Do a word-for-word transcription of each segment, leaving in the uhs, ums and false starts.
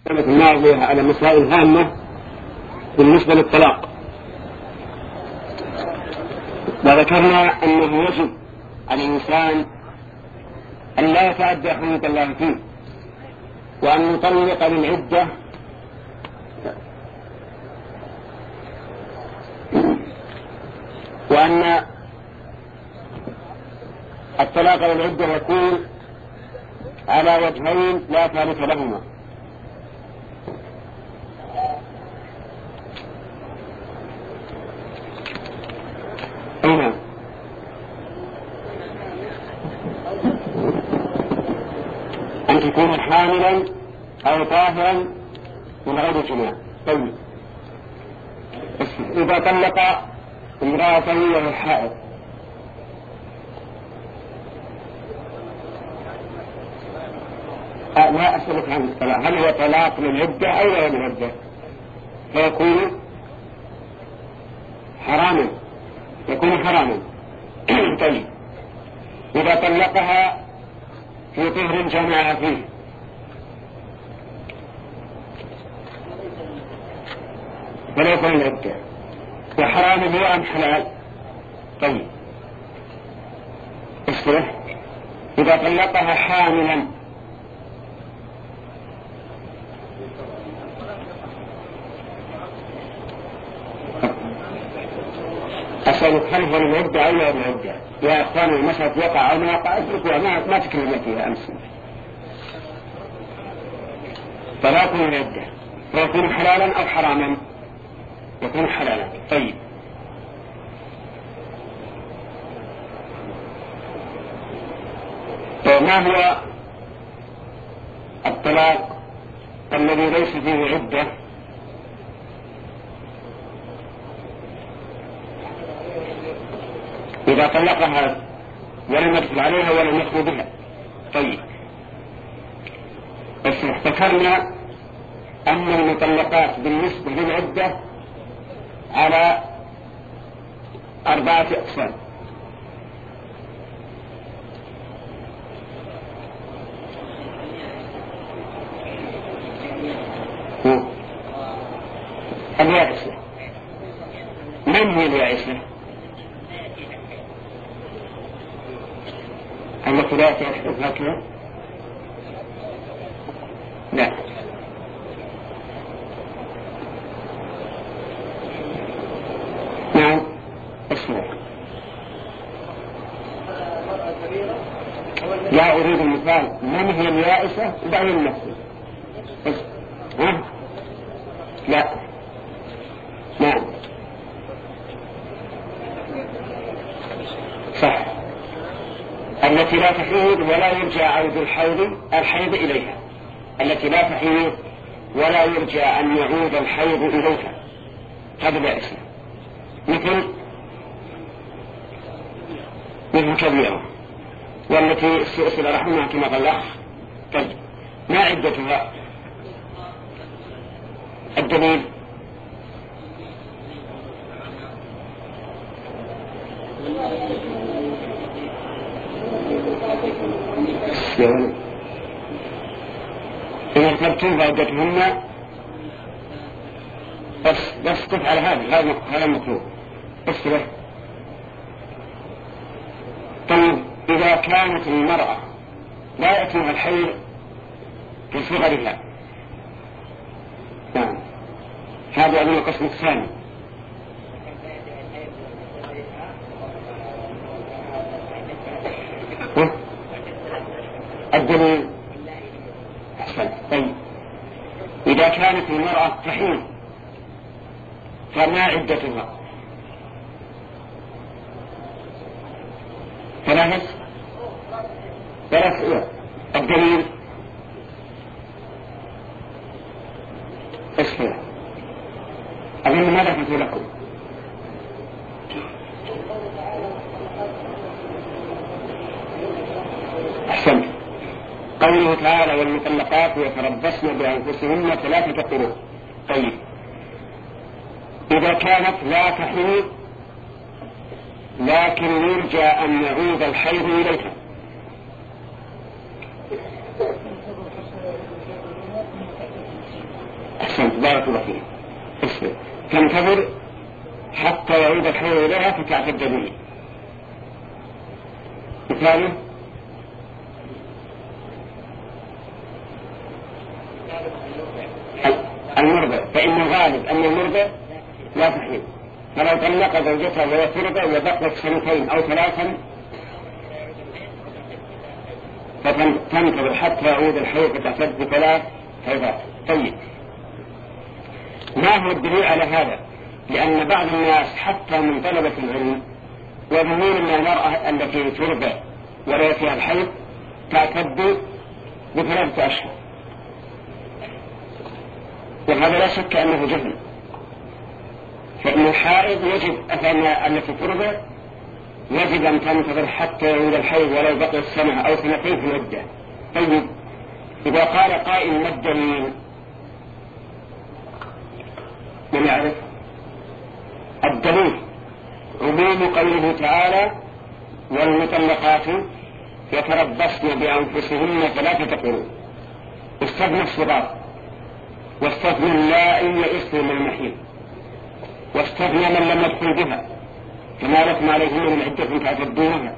الماضية على مسائل هامة بالنسبة للطلاق، وذكرنا أنه يجب على الإنسان أن لا يتعدى حدود الله فيه، وأن يطلق للعدة وأن الطلاق للعدة يكون على وجهين لا ثالث لهما. أين أن تكون حاملا أو طاهرا من غير جماع. طيب إذا طلق امرأته وهي حائض لا أسألك عن الطلاق، هل هو طلاق للعدة أو غير العدة؟ فيكون حراما، يكون حراما. طيب إذا طلقها في طهر جمع فيه فلا يكون العدة، وحرام هو أم حلال؟ طيب اصبح إذا طلقها حاملا أسألك هل هو العدة أو غير العدة؟ يا أخواني المسألة وقع أو ما وقع اتركوها، ما ما تكلمنا فيها أمس. طلاق العدة فيكون حلالا أو حراما؟ يكون حلالا. طيب ما هو الطلاق الذي ليس فيه عدة؟ إذا طلقها ولم يدخل عليها ولم يخلو بها. طيب بس ذكرنا أن المطلقات بالنسبة للعدة على أربعة أقسام. اليائسة، من هي اليائسة؟ التي لا تحدث هكذا؟ لا، نعم اسمع، لا أريد المثال. من هي اليائسة؟ دعوني المثل. ها؟ لا، نعم صح، التي لا تحيض ولا يرجى عود الحيض الحيض إليها، التي لا تحيض ولا يرجى أن يعود الحيض إليها، هذا لا اسم. مثل مثل كبيرة، والتي استئصل رحمها كما قال الأخ. طيب ما عدتها؟ الدليل إذا ارتبتم فعدتهن بس بس تفعل هذا هذا المطلوب اصبر. طيب إذا كانت المرأة لا يأتيها الحيض في صغرها، نعم هذا من القسم الثاني. الدليل أحسن. طيب إذا كانت المرأة تحيض فما عدتها؟ ثلاثة ثلاثة. الدليل اسمع، أظن ماذا قلت لكم؟ أحسنت. قوله تعالى والمطلقات يتربصن بأنفسهن ثلاثة قروء. طيب إذا كانت لا تحيض لكن يرجى أن يعود الحيض إليها، بارك الله فيه. اصبر تنتظر حتى يعود الحيض إليها فتعتد به. مثاله المرضع، فإن الغالب أن المرضع لا تحيض، فلو طلق زوجته وهي ترضع وبقيت سنتين أو ثلاثا فتنتظر حتى يعود الحيض فتعتد بثلاث حيضات. طيب، ما هو الدليل على هذا؟ لأن بعض الناس حتى من طلبة العلم يظنون أن المرأة التي ترضع ولا فيها الحيض تعتد بثلاثة أشهر، وهذا لا شك أنه جهل، فإن الحائض يجب أثناء التي ترضع يجب أن تنتظر حتى يعود الحيض ولو بقي سنة أو سنتين في العدة. طيب، إذا قال قائل ما الدليل؟ من يعرف؟ الدليل عموم قوله تعالى والمطلقات يتربصن بأنفسهن ثلاثة قروء، واستثنى الصغار، واستثنى اللائي يئسن من المحيض، واستثنى من لم يدخل بها فما لكم عليهن من عدة تعتدونها،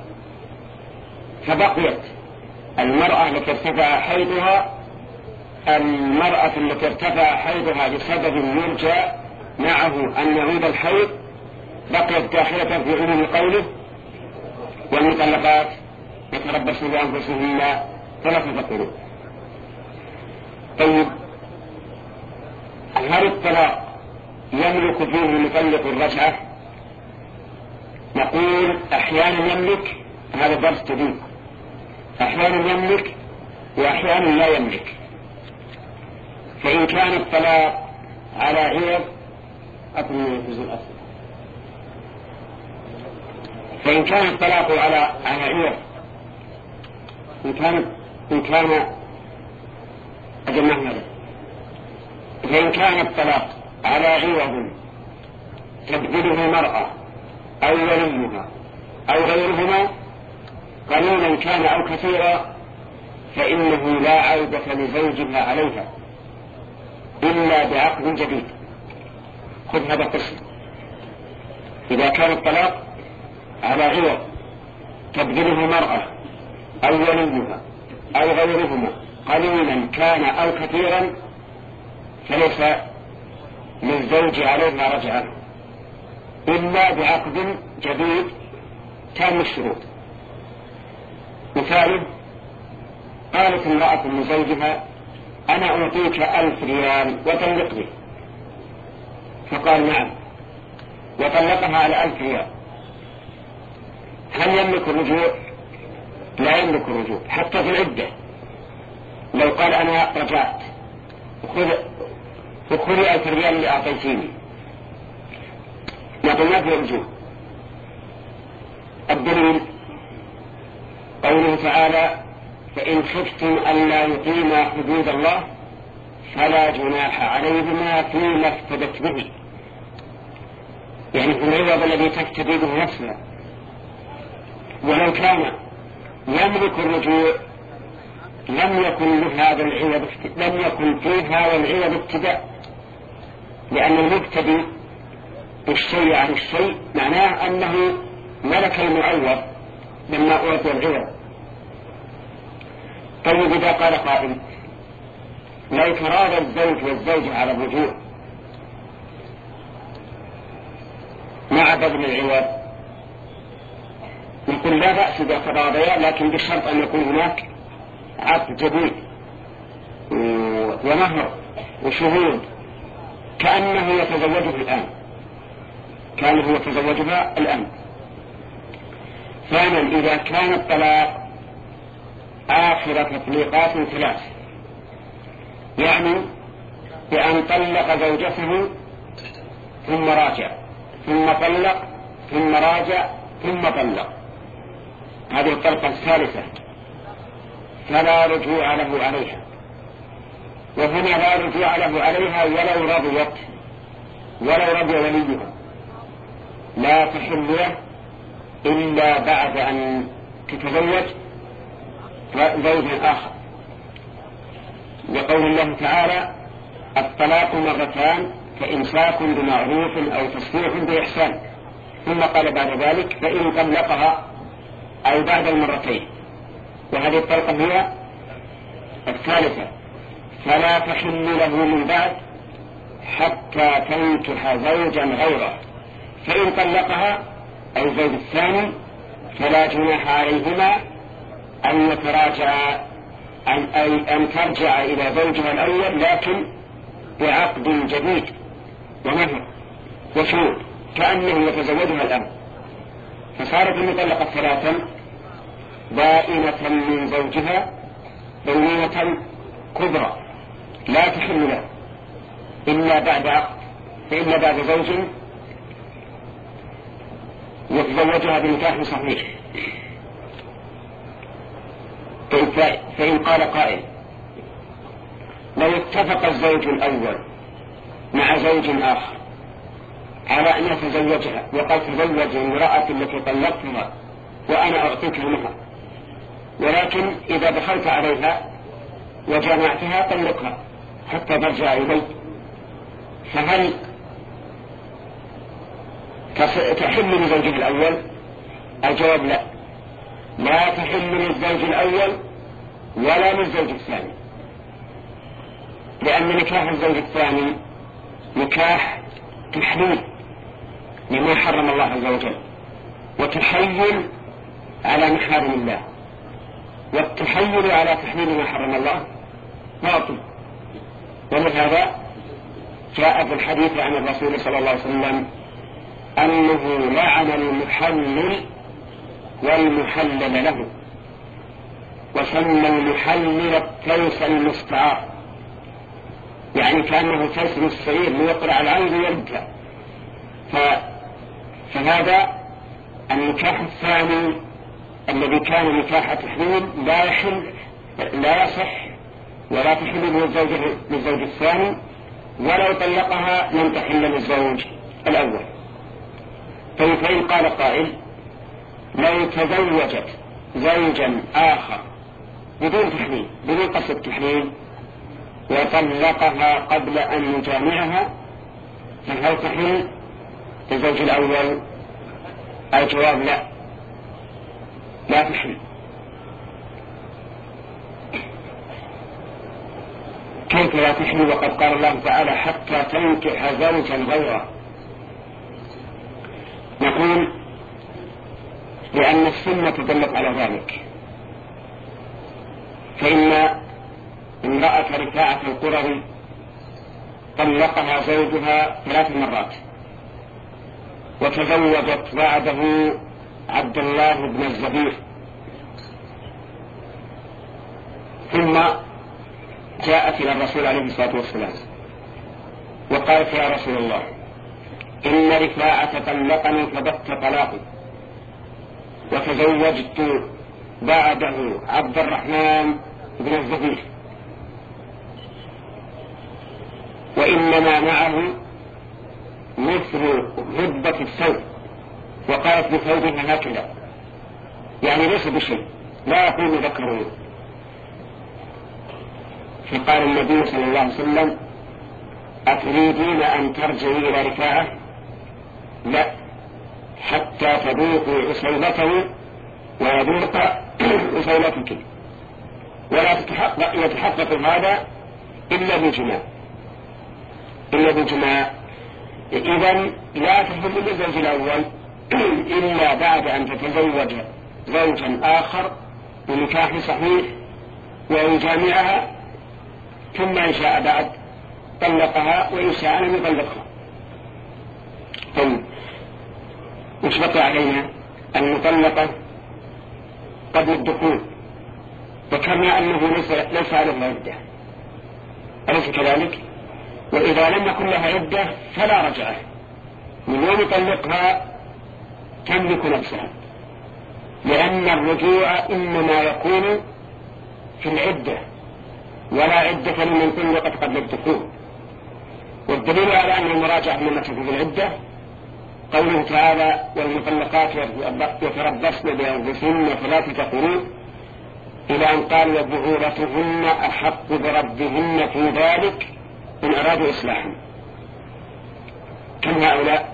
فبقيت المرأة التي ارتفع حيضها المرأة التي ارتفع حيضها بسبب يرجى معه أن يعود الحيض بقيت داخلة في عموم قوله والمطلقات يتربصن بأنفسهن ثلاثة قروء. طيب، هل الطلاق يملك فيه المطلق الرجعة؟ نقول أحيانا يملك، هذا درس جديد، أحيانا يملك وأحيانا لا يملك. فإن كان الطلاق على عوض أطلع الجزء الأصل فإن كان الطلاق على على عوض إن كان إن كان أجمع هذا فإن كان الطلاق على عوض تبذله المرأة أو وليها أو غيرهما قليلا كان أو كثيرا فإنه لا عودة لزوجها عليها إلا بعقد جديد. خذ هذا القسم: إذا كان الطلاق على عوض تبذله المرأة أو وليها أو غيرهما قليلا كان أو كثيرا فليس للزوج عليها رجعة إلا بعقد جديد تام الشروط. مثال: قالت امرأة لزوجها أنا أعطيك ألف ريال وطلقني، فقال نعم وطلقها على ألف ريال، هل يملك الرجوع؟ لا يملك الرجوع حتى في العدة. لو قال أنا رجعت وخذي ألف ريال اللي أعطيتيني نقول ما في رجوع. الدليل قوله تعالى فإن خفتم ألا يقيما حدود الله فلا جناح عليهما فيما افتدت به، يعني في العوض الذي تفتدي به نفسها. ولو كان يملك الرجوع لم يكن له هذا العوض لم يكن فيه هذا العوض ابتداء، لأن المبتدي بالشيء عن الشيء معناه أنه ملك المعوض لما أعطي العوض. طيب، إذا قال قائل لو تراضى الزوج والزوجة على الرجوع مع بذل العوض نقول لا بأس إذا تراضيا، لكن بشرط أن يكون هناك عقد جديد ومهر وشهود كأنه يتزوجها الآن كأنه يتزوجها الآن. ثانيا، إذا كان الطلاق آخر تطليقات ثلاث، يعني بأن طلق زوجته ثم راجع ثم طلق ثم راجع ثم طلق، هذه الطلقة الثالثة فلا رجوع له عليها. وهنا لا رجوع له عليها ولو رضيت ولو رضي وليها، لا تحل له إلا بعد أن تتزوج زوجا آخر، لقول الله تعالى الطلاق مرتان فإمساك بمعروف أو تسريح بإحسان. ثم قال بعد ذلك فإن طلقها أو بعد المرتين، وهذه الطلقة هي الثالثة، فلا تحل له من بعد حتى تنكح زوجا غيره. فإن طلقها أي الزوج الثاني فلا جناح عليهما أن يتراجع أن, أي أن ترجع إلى زوجها الأول، لكن بعقد جديد ومهر وشروط كأنه يتزوجها الآن، فصارت المطلقة ثلاثا بائنة من زوجها بينة كبرى لا تحل له إلا بعد عقد، فإلا بعد زوج يتزوجها بنكاح صحيح. فإن قال قائل لو اتفق الزوج الأول مع زوج آخر على أن يتزوجها وقد تزوج امرأة التي طلقتها وأنا أعطيك المهر، ولكن إذا دخلت عليها وجامعتها طلقها حتى ترجع إليك، فهل تحل لزوجها الأول؟ الجواب لا، لا تحل للزوج الأول ولا للزوج الثاني، لأن نكاح الزوج الثاني نكاح تحليل لما حرم الله عز وجل وتحيل على محارم الله، والتحيل على تحليل ما حرم الله باطل. ولهذا جاء في الحديث عن الرسول صلى الله عليه وسلم أنه لعن المحلل والمحلل له، وسمى المحلل التيس المستعار، يعني كأنه تيس السرير ليقرع العين ويرجع. فهذا النكاح الثاني الذي كان نكاح تحليل لا يحل لا يصح ولا تحل للزوج الثاني، ولو طلقها لم تحل للزوج الأول. فإن قال قائل لو تزوجت زوجا آخر بدون تحليل بدون قصد التحليل وطلقها قبل أن يجامعها، فهل تحل للزوج الأول؟ الجواب لا، لا تحل. كيف لا تحل وقد قال الله تعالى حتى تنكح زوجا غيره؟ نقول لأن السنة تدلت على ذلك، فإن امرأة رفاعة القرظي طلقها زوجها ثلاث مرات وتزوجت بعده عبد الله بن الزبير، ثم جاءت إلى الرسول عليه الصلاة والسلام وقالت يا رسول الله إن رفاعة طلقني فبت طلاقي وتزوجت بعده عبد الرحمن بن الزبير، وإنما معه مثل هبة الثوب، وقالت بثوبها هكذا، يعني ليس بشيء لا يكون ذكره. فقال النبي صلى الله عليه وسلم أتريدين أن ترجعي إلى رفاعة؟ لا، حتى تذوقي أصيلته ويذوق أصيلتك، ولا يتحقق هذا إلا بجماع إلا بجماع إذن لا تحل للزوج الأول إلا بعد أن تتزوج زوجا آخر بنكاح صحيح ويجامعها، ثم إن شاء بعد طلقها وإن شاء لم يطلقها. طيب وش بقي علينا؟ المطلقة قبل الدخول، وكما أنه ليس عليها عدة، أليس كذلك؟ وإذا لم يكن لها عدة فلا رجعة، من يوم يطلقها تملك نفسها، لأن الرجوع إنما يكون في العدة ولا عدة لمن طلقت قبل الدخول. والدليل على أن المراجعة لما تكون في العدة قوله تعالى والمطلقات يتربصن بأنفسهن ثلاثة قروء إلى أن قال وبعولتهن أحق بردهن في ذلك إن أرادوا إصلاحا. كم هؤلاء؟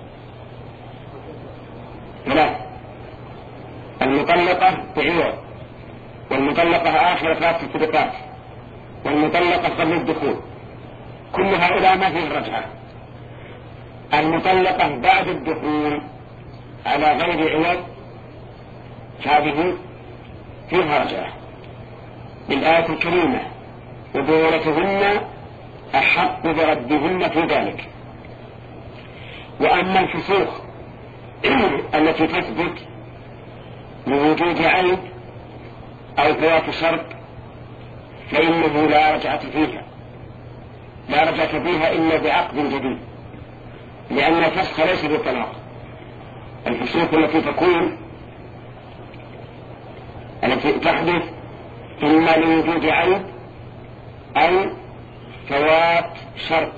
ثلاث: المطلقة بعوض، والمطلقة آخر ثلاث صدقات، والمطلقة قبل الدخول. كل هؤلاء ما فيه رجعة. المطلقة بعد الدخول على غير عوض هذه فيها رجعة بالآية الكريمة: وبولتهن أحق بردهن في ذلك. وأما الفسوق التي تثبت لوجود عيب أو فوات شرط فإنه لا رجعة فيها، لا رجعة فيها إلا بعقد جديد، لأن الفسخ ليس بالطلاق. الفسوق التي تكون التي تحدث إما لوجود عيب أو فوات شرط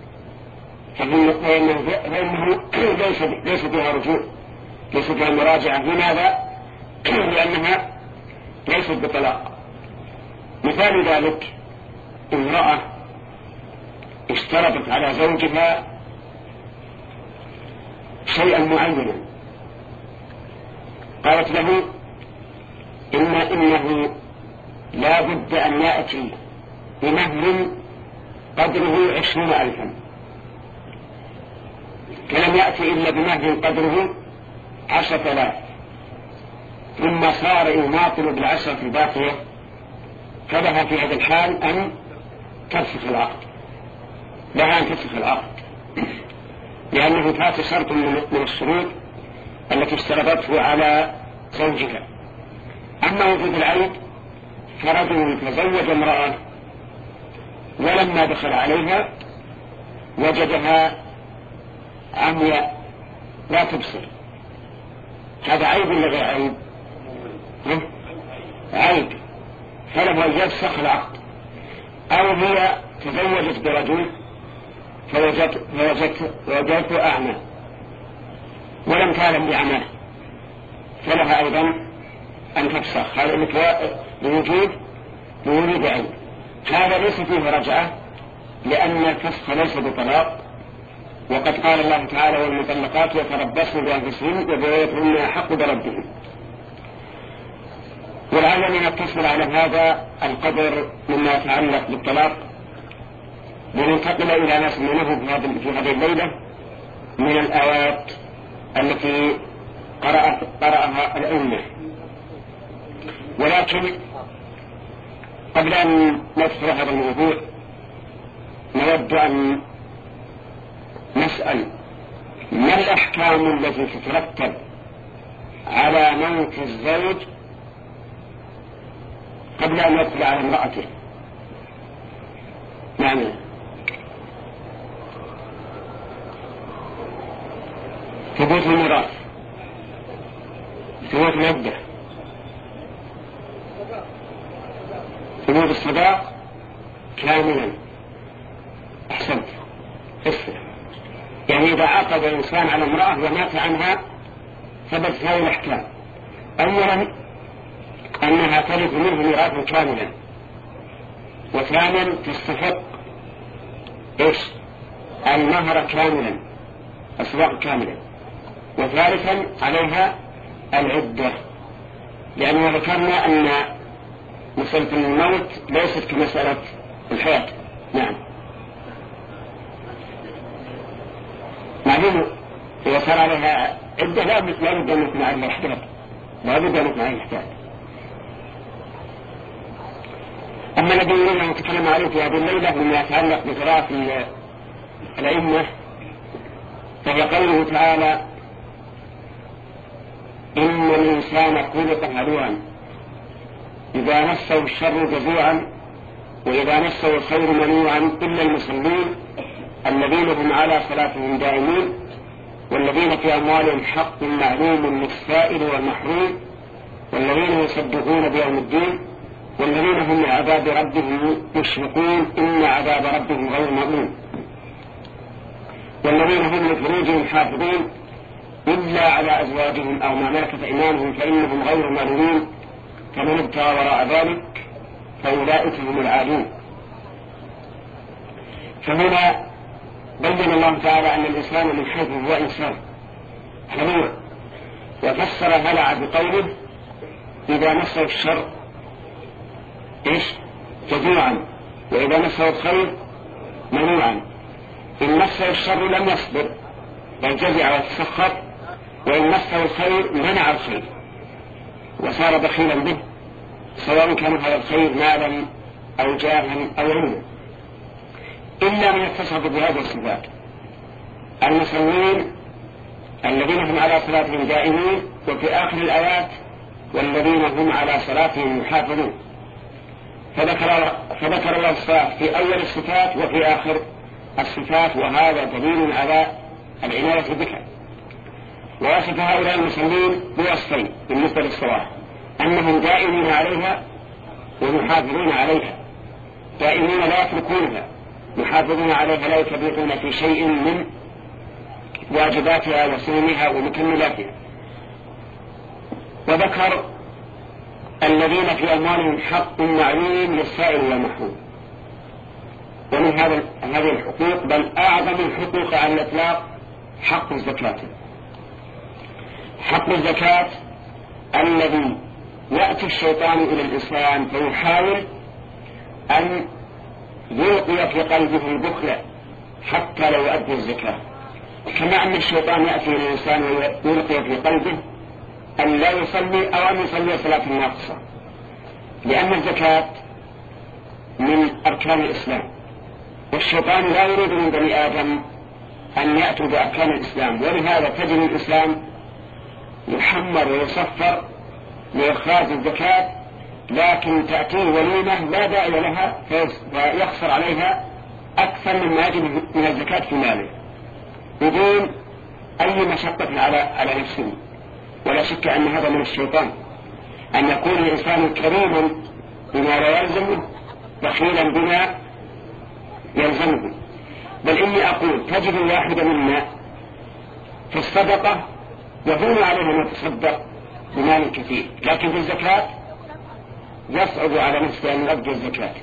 فإنه ليس ليس فيها رجوع، ليس فيها مراجعة. لماذا؟ لأنها ليست بطلاق. مثال ذلك: امرأة اشترطت على زوجها شيئا معينا، قالت له: إما إنه لا بد أن يأتي بمهر قدره عشرين ألفا، فلم يأتي إلا بمهر قدره عشرة آلاف، ثم صار يماطل بالعشرة الباقية، فلها في هذا الحال أن تفسخ العقد، لها أن تفسخ العقد، لأنه فات شرط من الشروط التي اشترطته على زوجها. أما وجود العيب فرجل تزوج امرأة ولما دخل عليها وجدها عمياء لا تبصر، هذا عيب ولا غير عيب؟ عيب، فله أن يفسخ العقد. أو هي تزوجت برجل فوجدت فوجدت وجدته أعمى ولم تعلم بعماه، فلها أيضا أن تفسخ، هذا لوجود لوجود عيب. هذا ليس فيه رجعة لأن الفسخ ليس بطلاق، وقد قال الله تعالى: والمطلقات يتربصن بأنفسهن وبولتهن أحق بردهن. ولعلنا نتصل على هذا القدر مما يتعلق بالطلاق لننتقل إلى ما سمعناه في هذه الليلة من الآيات التي قرأت قرأها الأئمة. ولكن قبل أن ندخل هذا الموضوع نود أن نسأل: ما الأحكام التي تترتب على موت الزوج قبل أن يدخل على امرأته؟ نعم. ثبوت الميراث، ثبوت العدة، ثبوت الصداق كاملا. أحسنت. اسمع، يعني إذا عقد الإنسان على امرأة ومات عنها ثبت هذه الأحكام: أولا أنها ترث منه ميراثا كاملا، وثانيا تستحق إيش؟ المهر كاملا، الصداق كاملا، وثالثا عليها العدة، لأننا ذكرنا أن مسألة الموت ليست كمسألة الحياة. نعم. معلوم إذا صار عليها عدة لا بد أن يكون عليها احتياط، لا بد أن يكون عليها احتياط. أما الذي يريد أن نتكلم عليه في هذه الليلة مما يتعلق بقراءة الأئمة فهي قوله تعالى: إن الإنسان خلق هلوعا إذا مسه الشر جزوعا وإذا مسه الخير منوعا إلا المصلين الذين هم على صلاتهم دائمون والذين في أموالهم حق معلوم للسائل والمحروم والذين يصدقون بيوم الدين والذين هم لعذاب ربهم مشفقون إن عذاب ربهم غير مأمون والذين هم لفروجهم حافظون إلا على أزواجهم أو ما ملكت أيمانهم فإنهم غير ملومين فمن ابتغى وراء ذلك فأولئك هم العادون. فهنا بين الله تعالى أن الإنسان من حيث هو إنسان هلوع، وفسر هلع بقوله إذا مسه الشر إيش جزوعا، وإذا مسه الخير منوعا. إن مسه الشر لم يصبر بل جزع وتسخط، وإن مسه الخير منع الخير وصار بخيلا به، سواء كان هذا الخير مالا أو جاها أو علما، إلا من يتصف بهذه الصفات. المصلين الذين هم على صلاتهم دائمين، وفي آخر الآيات والذين هم على صلاتهم يحافظون، فذكر, فذكر الله الصلاة في أول الصفات وفي آخر الصفات، وهذا دليل على العناية بك. ووصف هؤلاء المصلين بوصفين بالنسبة للصلاة، أنهم دائمين عليها ومحافظون عليها، دائمين لا يتركونها، محافظون عليها لا يفرطون في شيء من واجباتها وسننها ومكملاتها. وذكر الذين في أموالهم حق معلوم للسائل والمحروم، ومن هذا هذه الحقوق بل أعظم الحقوق على الإطلاق حق الزكاة. حق الزكاة الذي يأتي الشيطان إلى الإنسان فيحاول أن يلقي في قلبه البخل حتى لو أدى الزكاة، كما أن الشيطان يأتي إلى الإنسان ويلقي في قلبه أن لا يصلي أو أن يصلي صلاة ناقصة، لأن الزكاة من أركان الإسلام، والشيطان لا يريد من بني آدم أن يأتوا بأركان الإسلام، ولهذا تجد الإسلام يحمر ويصفر لإخراج الزكاة، لكن تأتيه وليمة لا داعي لها فيخسر عليها أكثر مما يجب من الزكاة في ماله بدون أي مشقة على على نفسه. ولا شك أن هذا من الشيطان، أن يكون الإنسان كريما بما لا يلزمه بخيلا بما يلزمه. بل إني أقول تجد الواحد منا في الصدقة يهون عليه أن يتصدق بمال كثير، لكن في الزكاة يصعب على نفسه أن يؤدي الزكاة.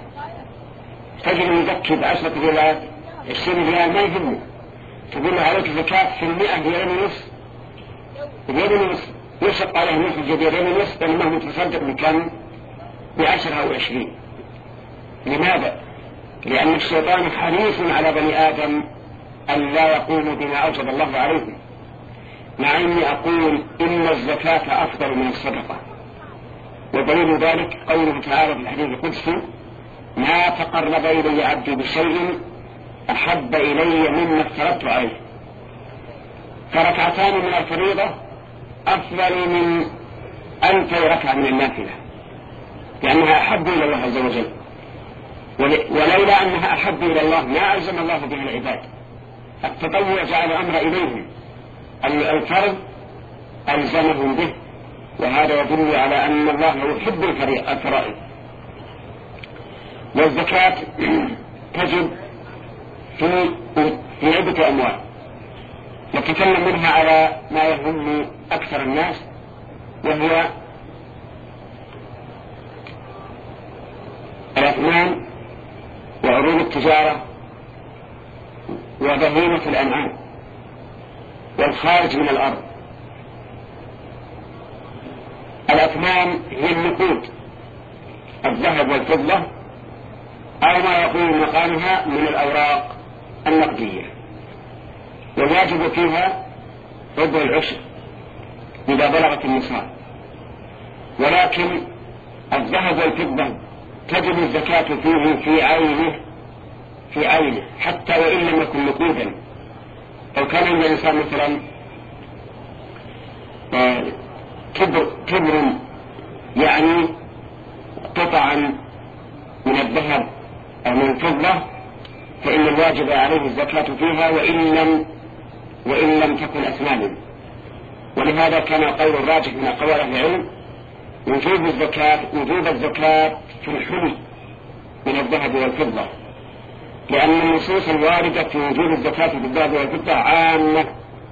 تجد يزكي بعشرة ريالات عشرين ريال ما يهمه، تقول له عليك زكاة في المئة ريال ونصف ريال ونصف، يشق عليه نصف جديد ريال ونصف، لأنه متصدق بكم بعشرة أو عشرين. لماذا؟ لأن الشيطان حريص على بني آدم أن لا يقوموا بما أوجب الله عليهم، مع أني أقول إن الزكاة أفضل من الصدقة، ودليل ذلك قوله تعالى في الحديث القدسي: ما تقرب إلي عبدي بشيء أحب إلي مما افترضت عليه. فركعتان من الفريضة أفضل من ألف ركعة من النافلة، لأنها أحب إلى الله عز وجل، ولولا أنها أحب إلى الله ما ألزم الله بها العباد. التطوع جعل الأمر إليهم، الفرض ألزمهم به، وهذا يدل على أن الله يحب الفرائض. والزكاة تجب في في عدة أموال، نتكلم منها على ما يهم أكثر الناس، وهي الأثمان وعروض التجارة وبهيمة الأنعام والخارج من الأرض. الأثمان هي النقود، الذهب والفضة، أو ما يقوم مقامها من الأوراق النقدية، والواجب فيها ربع العشر إذا بلغت النصاب. ولكن الذهب والفضة تجب الزكاة فيه في عينه في عينه حتى وإن لم يكن نقودا. لو كان عند الإنسان مثلا كبر, كبر يعني قطعا من الذهب أو من الفضة، فإن الواجب عليه الزكاة فيها وإن لم وإن لم تكن أثمانا. ولهذا كان قول الراجح من أقوال أهل العلم وجوب الزكاة وجوب الزكاة في الحلي من الذهب والفضة، لأن النصوص الواردة في وجوب الزكاة في الذهب والفضة عامة،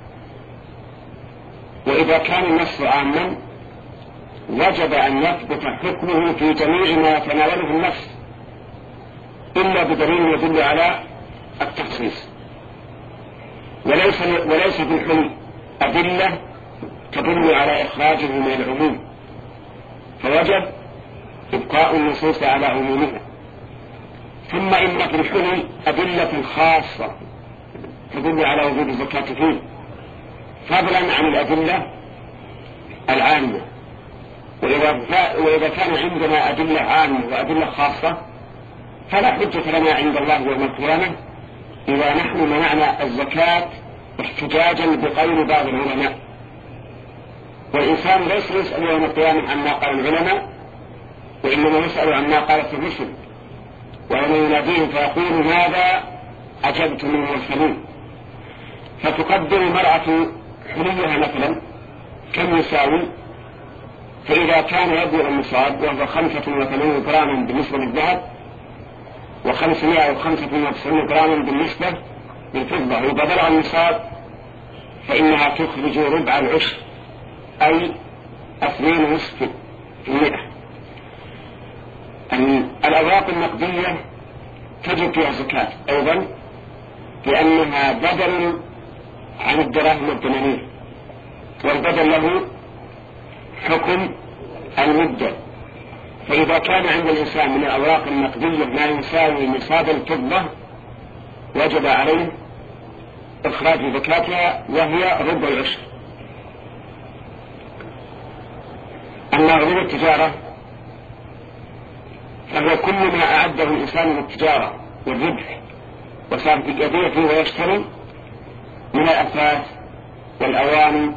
وإذا كان النص عاما وجب أن يثبت حكمه في جميع ما يتناوله النص، إلا بدليل يدل على التخصيص، وليس وليس في الحلي أدلة تدل على إخراجه من العموم، فوجب إبقاء النصوص على عمومها. ثم إن في الحلي أدلة خاصة تدل على وجوب الزكاة فيه، فضلا عن الأدلة العامة. وإذا كان عندنا أدلة عامة وأدلة خاصة فلا حجة لنا عند الله يوم القيامة إذا نحن منعنا الزكاة احتجاجا بقول بعض العلماء. والإنسان ليس يسأل يوم القيامة عما قال العلماء، وإنما يسأل عما قالت الرسل، ويوم يناديهم فيقول ماذا أجبتم المرسلين. فتقدر المرأة حليها مثلا كم يساوي، فإذا كان يبلغ النصاب وهو خمسة وثمانين جراما بالنسبة للذهب وخمسمائة وخمسة وتسعين جراما بالنسبة للفضة، إذا بلغ النصاب فإنها تخرج ربع العشر أي اثنين ونصف في المئة. الأوراق النقدية تجب فيها زكاة أيضا لأنها بدل عن الدراهم الثمانية، والبدل له حكم المدة. فإذا كان عند الإنسان من الأوراق النقدية ما يساوي نصاب الفضة وجب عليه إخراج زكاتها وهي ربع العشر. أما عروض التجارة فهو كل ما أعده الإنسان للتجارة والربح وصار يبيع فيه ويشتري من الأثاث والأواني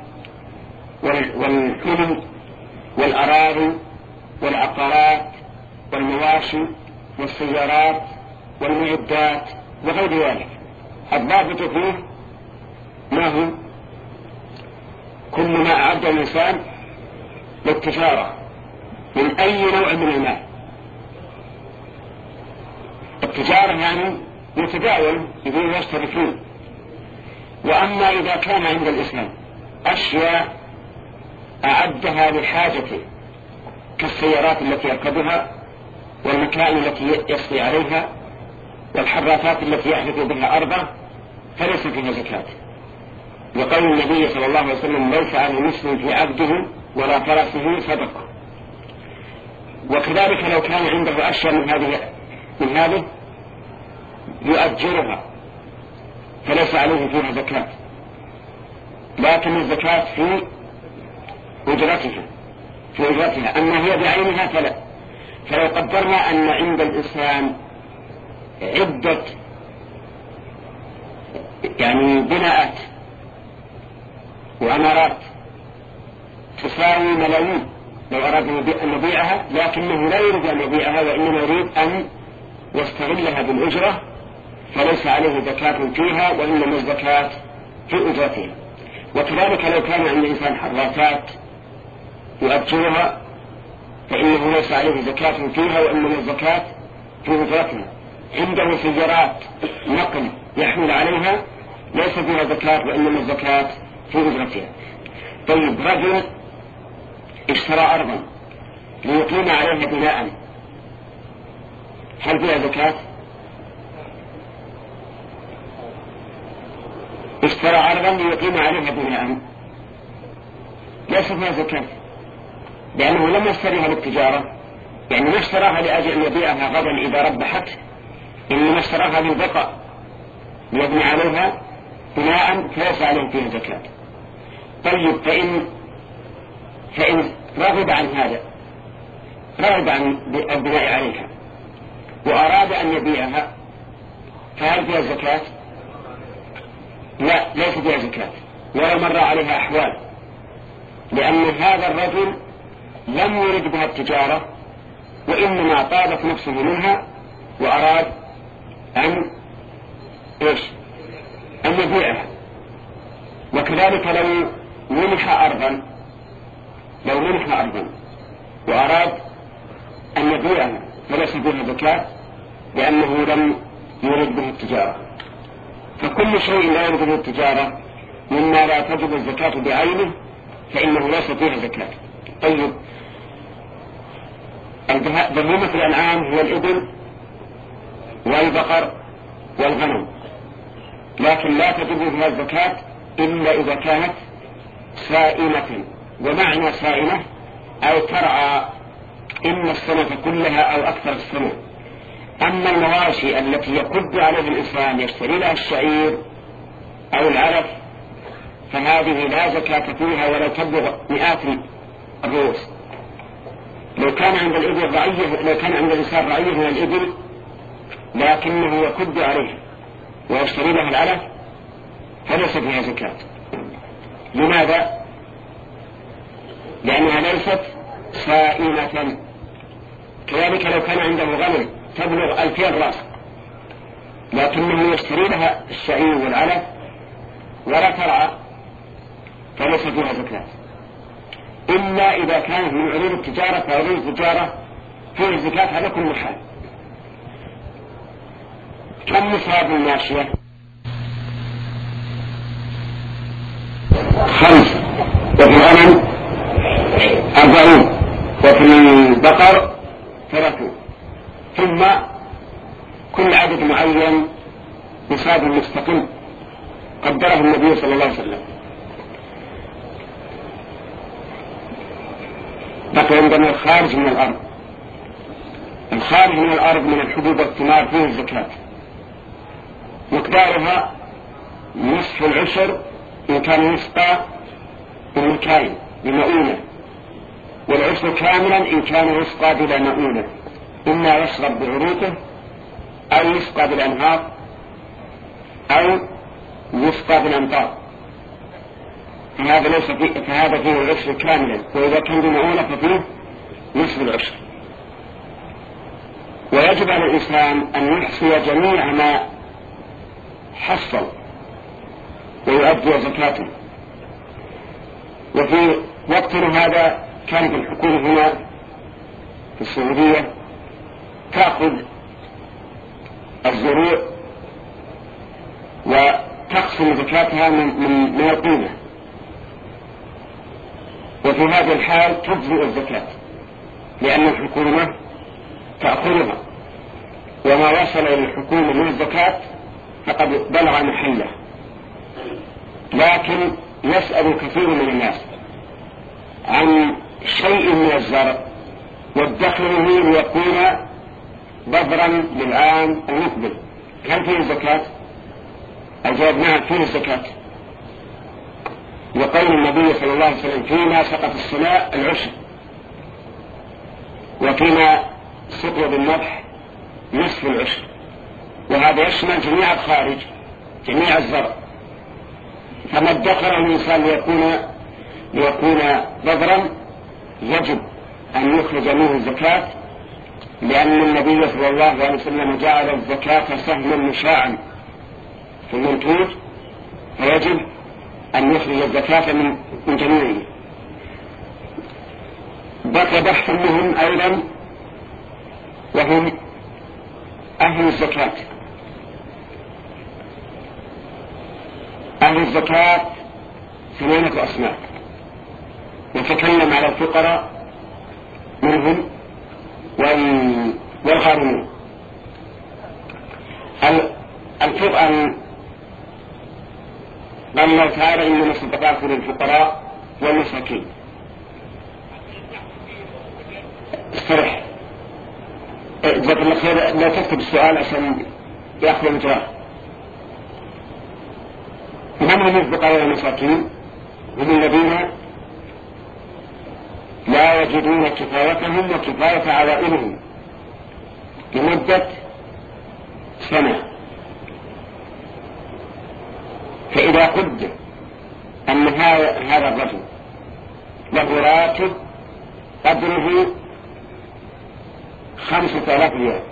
والحلي والأراضي والعقارات والمواشي والسيارات والمعدات وغير ذلك. الضابط فيه ما هو كل ما أعده الإنسان للتجارة من أي نوع من المال. التجارة يعني يتداول يبيع ويشتري فيه. وأما إذا كان عند الإنسان أشياء أعدها لحاجته كالسيارات التي يركبها والمكائن التي يسقي عليها والحرافات التي يحرث بها أرضه فليس فيها زكاة، وقول النبي صلى الله عليه وسلم ليس على مسلم في عبده ولا فرسه صدقة. وكذلك لو كان عنده أشياء من هذه من هذه يؤجرها فليس عليه فيها زكاة، لكن الزكاة في أجرتها في أجرتها أما هي بعينها فلا. فلو قدرنا أن عند الإنسان عدة يعني بناءات وعمارات تساوي ملايين لو أراد أن يبيعها، لكنه لا يريد أن يبيعها وإنما يريد أن يستغلها بالأجرة فليس عليه زكاة فيها وإنما الزكاة في أجرتها. وكذلك لو كان عند الإنسان حراسات يؤجرها فإنه ليس عليه زكاة فيها وإنما الزكاة في أجرتها. عنده سيارات نقل يحمل عليها ليس فيها زكاة وإنما الزكاة في أجرتها. طيب رجل اشترى أرضا ليقيم عليها بناء هل فيها زكاة؟ اشترى أرضا ليقيم عليها بناء ليس فيها زكاة لأنه لم يشتريها للتجارة، يعني ما اشتراها لأجل أن يبيعها غدا إذا ربحت، إنما اشتراها للبقاء ليبني عليها بناء فليس عليه فيها زكاة. طيب فإن فإن رغب عن هذا رغب عن البناء عليها وأراد أن يبيعها فهل فيها زكاة؟ لا، ليس فيها زكاة ولا مر عليها أحوال، لأن هذا الرجل لم يرد بها التجارة وإنما طابت نفسه منها وأراد أن إيش أن يبيعها. وكذلك لو منح أرضا لو منح أرضا وأراد أن يبيعها فليس فيها زكاة لأنه لم يرد به التجارة. فكل شيء لا يرد به التجارة مما لا تجب الزكاة بعينه فإنه ليس فيها زكاة. طيب بهيمة الأنعام هي الإبل والبقر والغنم، لكن لا تجب فيها الزكاة إلا إذا كانت سائمة. ومعنى سائمة أو ترعى إما السنة كلها أو أكثر السنة. أما المواشي التي يقد عليه الإنسان يشتري لها الشعير أو العلف فهذه لا زكاة فيها ولو تبلغ مئات الرؤوس. لو كان عند الإبل رعية، لو كان عند الإنسان رعية من الإبل لكنه يقد عليه ويشتري لها العلف فليس فيها زكاة. لماذا؟ لأنها ليست سائمة. كذلك لو كان عنده غنم تبلغ ألفين رأس لكنه يشتري لها الشعير والعلف ولا ترعى فليس فيها زكاة، إلا إذا كانت من عروض التجارة. فعروض التجارة فيها الزكاة هذا كل حال. كم نصاب الماشية؟ خمس، وفي الغنم أربعين، وفي البقر ثلاثون. ثم كل عدد معين نصاب مستقل قدره النبي صلى الله عليه وسلم. بقي عندنا الخارج من الأرض. الخارج من الأرض من الحبوب والثمار فيه الزكاة، مقدارها نصف العشر إن كان يسقى بالمكاين بمؤونة، والعشر كاملا إن كان يسقى بلا مؤونة، إما يشرب بعروقه أو يسقى بالأنهار أو يسقى بالأمطار، فهذا ليس فيه، فهذا فيه العشر كاملا. وإذا كان بمؤونة ففيه نصف العشر. ويجب على الإنسان أن يحصي جميع ما حصل ويؤدي زكاته. وفي وقتنا هذا كانت الحكومة هنا في السعودية تأخذ الزروع وتقسم زكاتها من, من, من القيمة، وفي هذا الحال تجزئ الزكاة لأن الحكومة تأخذها، وما وصل إلى الحكومة من الزكاة فقد بلغ محله. لكن يسأل كثير من الناس عن شيء من الزرع والدخل ليكون بذرا للعام المقبل، هل فيه الزكاة؟ الجواب نعم فيه الزكاة، وقول النبي صلى الله عليه وسلم فيما سقط السماء العشر، وفيما سقي بالنضح نصف العشر، وهذا يشمل جميع الخارج جميع الزرع. فما ادخر الإنسان ليكون ليكون بذرا يجب أن يخرج منه الزكاة، لأن النبي صلى الله عليه وسلم جعل الزكاة سهما مشاعا في المنتوج، فيجب أن يخرج الزكاة من, من جميعه. بقي بحث مهم أيضا وهم أهل الزكاة. أهل الزكاة ثمانية أصناف، نتكلم على الفقراء منهم والغارمين. الفقراء قال الله تعالى إنما الصدقات للفقراء والمساكين. استرح جزاك الله خير، لا تكتب السؤال عشان يأخذ المجراه. من هم الفقراء والمساكين؟ هم الذين لا يجدون كفايتهم وكفاية عوائلهم لمدة سنة، فإذا قدر أن هذا الرجل له راتب قدره خمسة آلاف ريال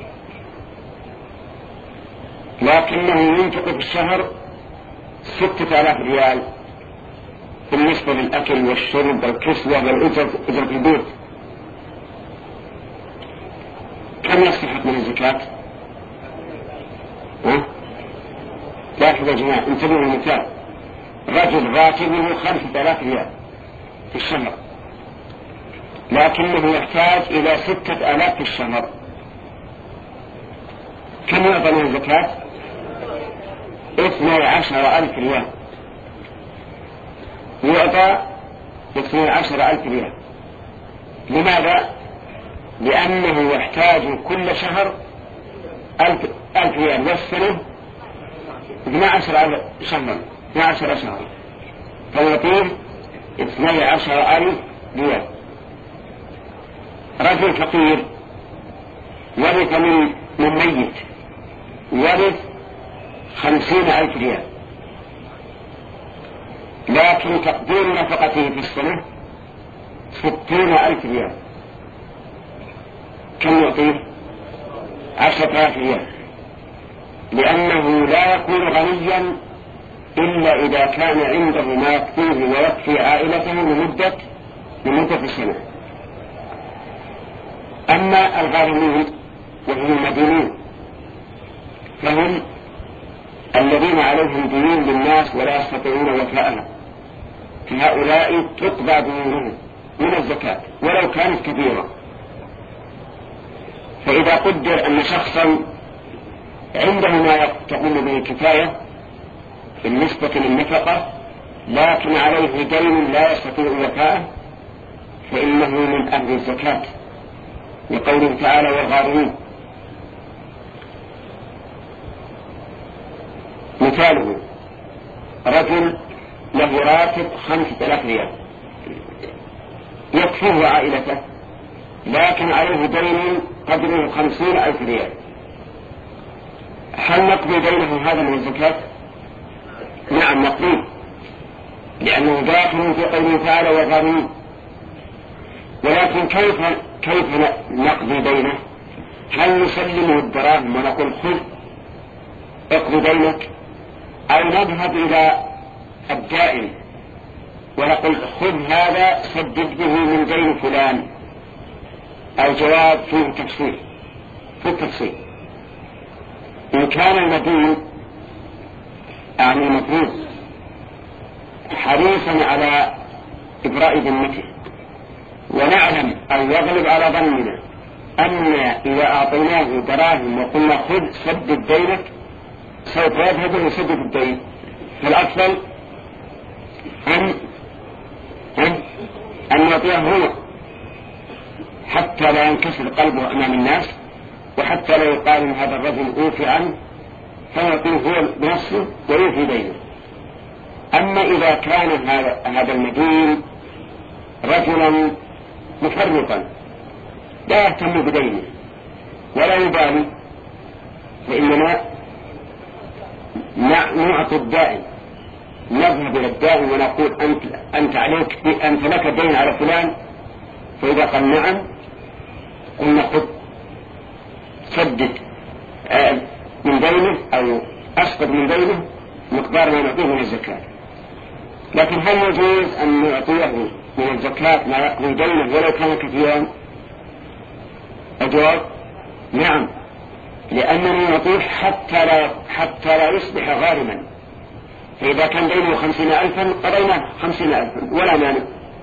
لكنه ينفق في الشهر ستة آلاف ريال بالنسبة للأكل والشرب والكسوة والأجرة في البيت، كم يستحق من الزكاة؟ لاحظوا يا جماعة، انتبهوا المثال، رجل راتبه خمسة آلاف ريال في الشهر لكنه يحتاج إلى ستة آلاف في الشهر، كم يعطى من الزكاة؟ اثني عشر ألف ريال، يعطى اثني عشر ألف ريال. لماذا؟ لأنه يحتاج كل شهر ألف, ألف ريال، والسنة اثني عشر شهرا اثني عشر شهرا، فيعطيه اثني عشر ألف ريال. رجل فقير ورث من من ميت، ورث خمسين ألف ريال، لكن تقدير نفقته في السنة ستين ألف ريال. كم يعطيه؟ عشرة آلاف ريال، لأنه لا يكون غنيا إلا إذا كان عنده ما يكفيه ويكفي عائلته لمدة لمدة سنة. أما الغارمين وهم المدينين فهم الذين عليهم ديون للناس ولا يستطيعون وفاءها، فهؤلاء تقضى ديونهم من الزكاة ولو كانت كبيرة. فإذا قدر أن شخصا عنده ما تقوم به كفاية بالنسبة للنفقة، لكن عليه دين لا يستطيع وفاءه، فإنه من أهل الزكاة، لقوله تعالى والغارمين. مثاله رجل له راتب خمسة آلاف ريال يكفيه عائلته، لكن عليه دين قدره خمسين ألف ريال، هل نقضي دينه هذا من الزكاة؟ نعم نقضيه، لأنه داخل في قوله تعالى والغارمين. ولكن كيف كيف نقضي دينه؟ هل نسلمه الدراهم ونقول خذ اقضي دينك، أو نذهب إلى الدائن ونقول خذ هذا سدد به من دين فلان؟ الجواب فيه تفصيل في التفصيل. إن كان المدين يعني المفروض حريصا على إبراء ذمته، ونعلم أو يغلب على ظننا أن إذا أعطيناه دراهم وقلنا خذ سدد دينك سوف يذهب ويسدد الدين، فالأفضل أن أن يعطيه هو حتى لا ينكسر قلبه أمام الناس، وحتى لا يقال إن هذا الرجل أوفي عنه، فيعطيه هو بنفسه ويوفي دينه. أما إذا كان هذا هذا المدين رجلا مفرطا لا يهتم بدينه ولا يبالي، فإننا نعطي الدائن، نذهب إلى الدائن ونقول أنت, أنت عليك أنت لك دين على فلان، فإذا قال نعم قلنا خذ سدد من دينه أو أسقط من دينه مقدار ما نعطيه من الزكاة. لكن هل يجوز أن نعطيه من الزكاة ما يقضي دينه ولو كان كثيرا؟ الجواب نعم، لأننا نعطيه حتى لا, حتى لا يصبح غارما. فإذا كان دينه خمسين ألفا قضيناه خمسين ألفا ولا مانع.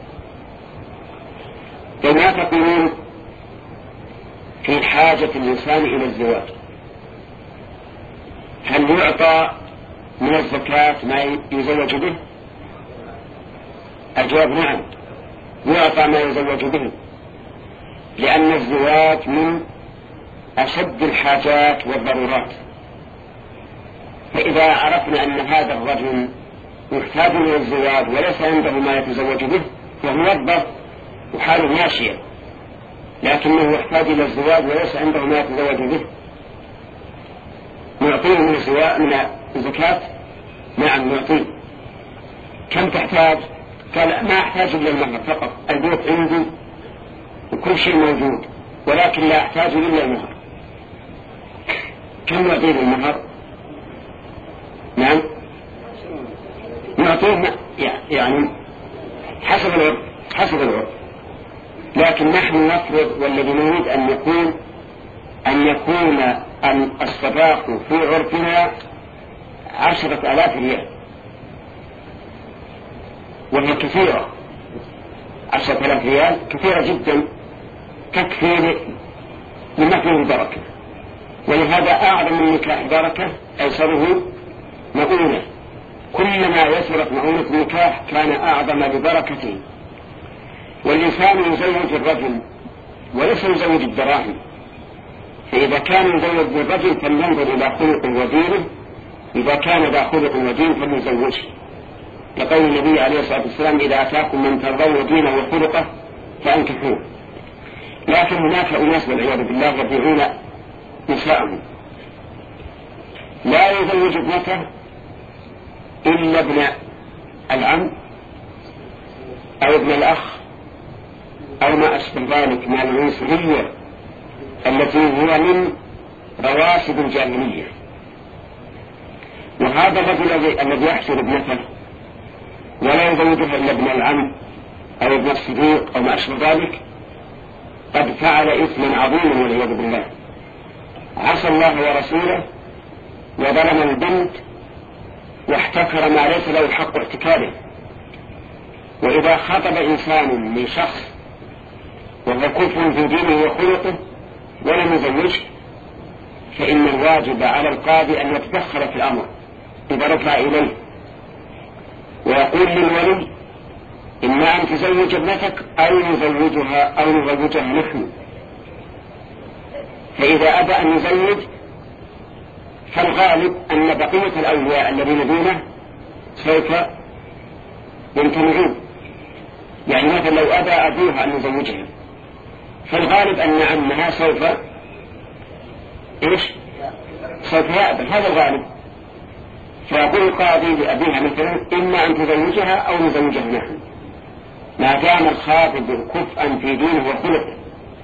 فما تقولون في حاجة الإنسان إلى الزواج؟ هل يعطى من الزكاة ما يزوج به؟ الجواب نعم، يعطى ما يزوج به، لأن الزواج من أشد الحاجات والضرورات. فإذا عرفنا أن هذا الرجل يحتاج إلى الزواج وليس عنده ما يتزوج به فهو يرضى وحاله ماشية، لكنه يحتاج إلى الزواج وليس عنده ما يتزوج به، نعطيه من الزواج من الزكاة؟ نعم نعطيه. كم تحتاج؟ قال ما أحتاج إلا المهر فقط، البيت عندي وكل شيء موجود ولكن لا أحتاج إلا المهر. كم نعطيه المهر؟ نعم نعطيه يعني حسب العرف حسب العرف، لكن نحن نفرض والذي نريد أن يكون أن يكون الصداق في عرفنا عشرة آلاف ريال، وهي كثيرة. عشرة آلاف ريال كثيرة جدا، تكفي لما فيه بركة، ولهذا أعظم من نكاح بركة أيسره مؤونة، كلما يسرت مؤونة النكاح كان أعظم ببركته. والإنسان يزوج الرجل وليس يزوج الدراهم، فإذا كان يزوج الرجل فلينظر إلى خلق ودينه، إذا كان ذا خلق ودين فليزوجه، لقول النبي عليه الصلاة والسلام إذا أتاكم من ترضون دينه وخلقه فأنكحوه. لكن هناك أناس والعياذ بالله يبيعون نساءهم، لا يزوج ابنته إلا ابن العم أو ابن الأخ أو ما أشبه ذلك من العنصرية التي هي من رواسب الجاهلية. وهذا الرجل الذي يحسن ابنته ولا يزوجها إلا ابن العم أو ابن الصديق أو ما أشبه ذلك قد فعل إثما عظيما والعياذ بالله، عصى الله ورسوله وظلم البنت واحتكر ما ليس له حق احتكاره. وإذا خطب إنسان من شخص وهو كفر في دينه وخلقه ولم يزوجه فإن الواجب على القاضي أن يتدخل في الأمر إذا رفع إليه ويقول للولي إما أن تزوج ابنتك أو نزوجها أو نزوجها نحن. فإذا أبى أن يزوج فالغالب أن بقية الأولياء الذين دونه سوف يمتنعون. يعني مثلا لو أبى أبوها أن يزوجها فالغالب أن عمها سوف إيش سوف يأبى، هذا الغالب. فيقول القاضي لأبيها مثلا إما أن تزوجها أو نزوجها نحن، ما دام الخاطب كفءا في دينه وخلقه.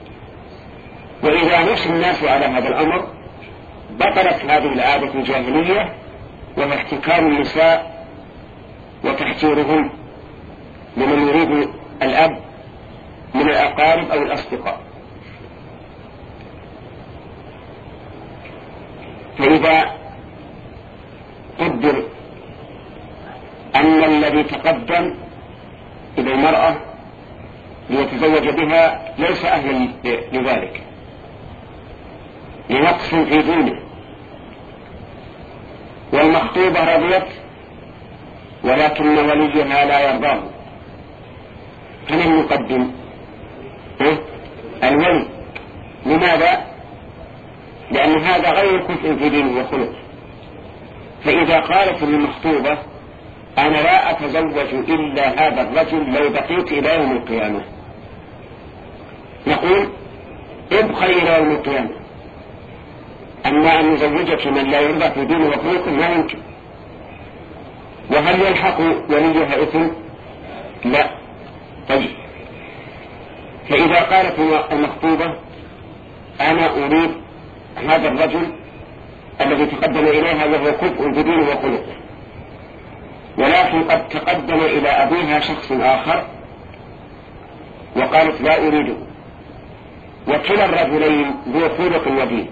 وإذا نشى الناس على هذا الأمر بطلت هذه العادة الجاهلية وهو احتكار النساء وتحجيرهم لمن يريد الأب من الأقارب أو الأصدقاء. فإذا قدر أن الذي تقدم إلى المرأة ليتزوج بها ليس أهلا لذلك لنقص في دينه، والمخطوبة رضيت ولكن وليها لا يرضاه، فمن يقدم؟ الولي. لماذا؟ لأن هذا غير كفء في دينه وخلقه. فإذا قالت للمخطوبة أنا لا أتزوج إلا هذا الرجل لو بقيت إلى يوم القيامة، نقول ابقى إلى يوم القيامة. أما أن يزوجك من لا يرضى في دينه وخلقه ما يمكن. وهل يلحق وليها إثم؟ لا. طيب، فإذا قالت المخطوبة أنا أريد هذا الرجل الذي تقدم إليها وهو كفء في دينه وخلقه، ولكن قد تقدم إلى أبيها شخص آخر وقالت لا أريده، وكلا الرجلين ذو خلق ودين،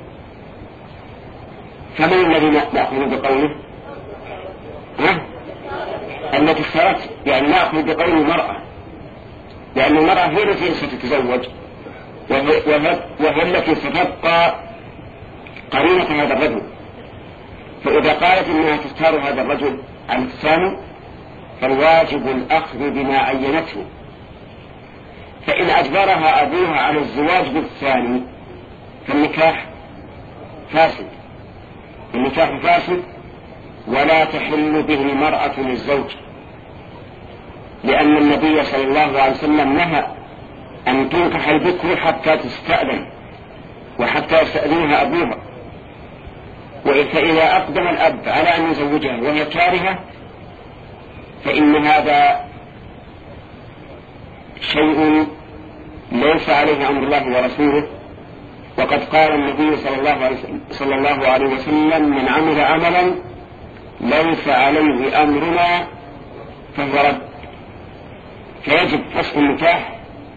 فمن الذي نأخذ بقوله؟ ها؟ التي اشترت، يعني نأخذ بقول المرأة، لأن المرأة هي التي ستتزوج وهي, وهي, وهي التي ستبقى قرينة هذا الرجل. فإذا قالت إنها تختار هذا الرجل عن الثاني فالواجب الأخذ بما عينته. فإن أجبرها أبوها على الزواج بالثاني فالنكاح فاسد، النكاح فاسد ولا تحل به المرأة للزوج، لأن النبي صلى الله عليه وسلم نهى أن تنكح البكر حتى تستأذن وحتى يستأذنها أبوها. فإذا أقدم الأب على أن يزوجها وهي كارهة فإن هذا شيء ليس عليه أمر الله ورسوله. وقد قال النبي صلى الله عليه وسلم, صلى الله عليه وسلم من عمل عملا ليس عليه أمرنا فهو رد. فيجب فسخ النكاح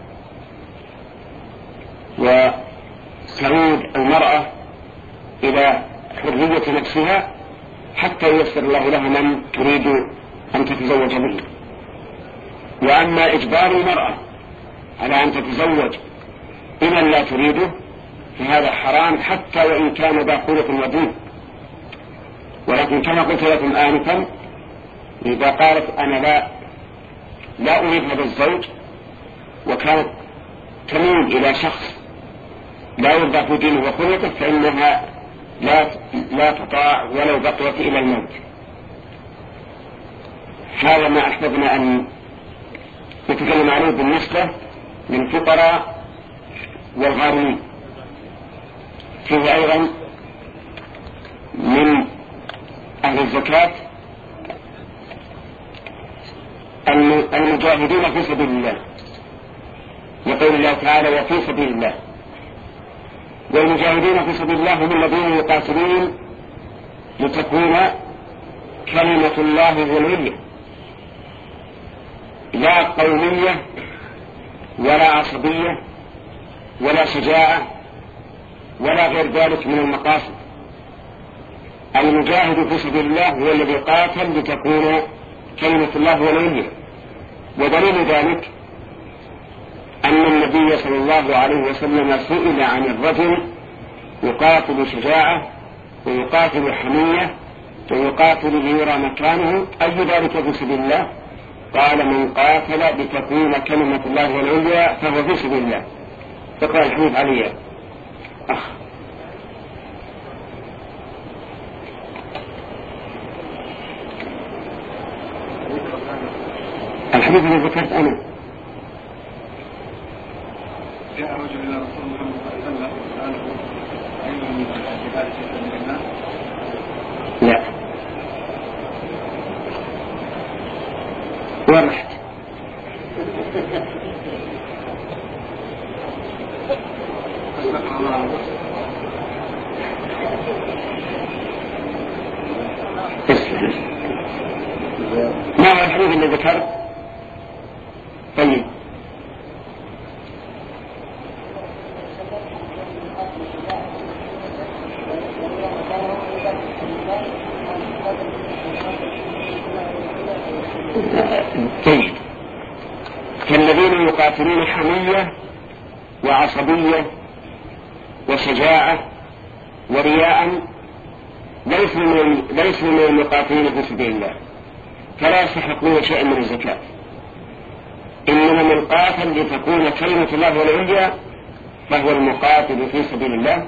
وتعود المرأة إلى حرية نفسها حتى ييسر الله لها من تريد أن تتزوج به. وأما إجبار المرأة على أن تتزوج بمن لا تريده فهذا حرام حتى وإن كان ذا خلق ودين. ولكن كما قلت لكم آنفا، إذا قالت أنا لا لا أريد هذا الزوج وكانت تميل إلى شخص لا يرضى في دينه وخلقه، فإنها لا لا تطاع ولو بقيت إلى الموت. هذا ما أحببنا أن نتكلم عليه بالنسبة للفقراء والغارمين. فيه أيضا من أهل الزكاة المجاهدين في سبيل الله، يقول الله تعالى وفي سبيل الله. والمجاهدين في سبيل الله هم الذين يقاتلون لتكون كلمة الله هي العليا، لا قومية ولا عصبية ولا شجاعة ولا غير ذلك من المقاصد. المجاهد في سبيل الله هو الذي قاتل لتكون كلمة الله هي العليا. ودليل ذلك أن النبي صلى الله عليه وسلم سئل عن الرجل يقاتل شجاعة ويقاتل حمية ويقاتل ليرى مكانه، أي ذلك في سبيل الله؟ قال من قاتل لتكون كلمة الله هي العليا فهو في سبيل الله. فقال الحبيب علي أخ الحديث الذي ذكرت أنا. جاء رجل إلى رسول الله صلى الله عليه وسلم وسأله أين من الجهاد في سبيل الله؟ لا. وين رحت؟ ما هو الحديث اللي ذكرت؟ طيب طيب كالذين يقاتلون حمية وعصبية وشجاعة ورياء ليسوا من المقاتلين في سبيل الله، فلا يستحقون شيئا من الزكاة. إنما من قاتل لتكون كلمة الله العليا فهو المقاتل في سبيل الله،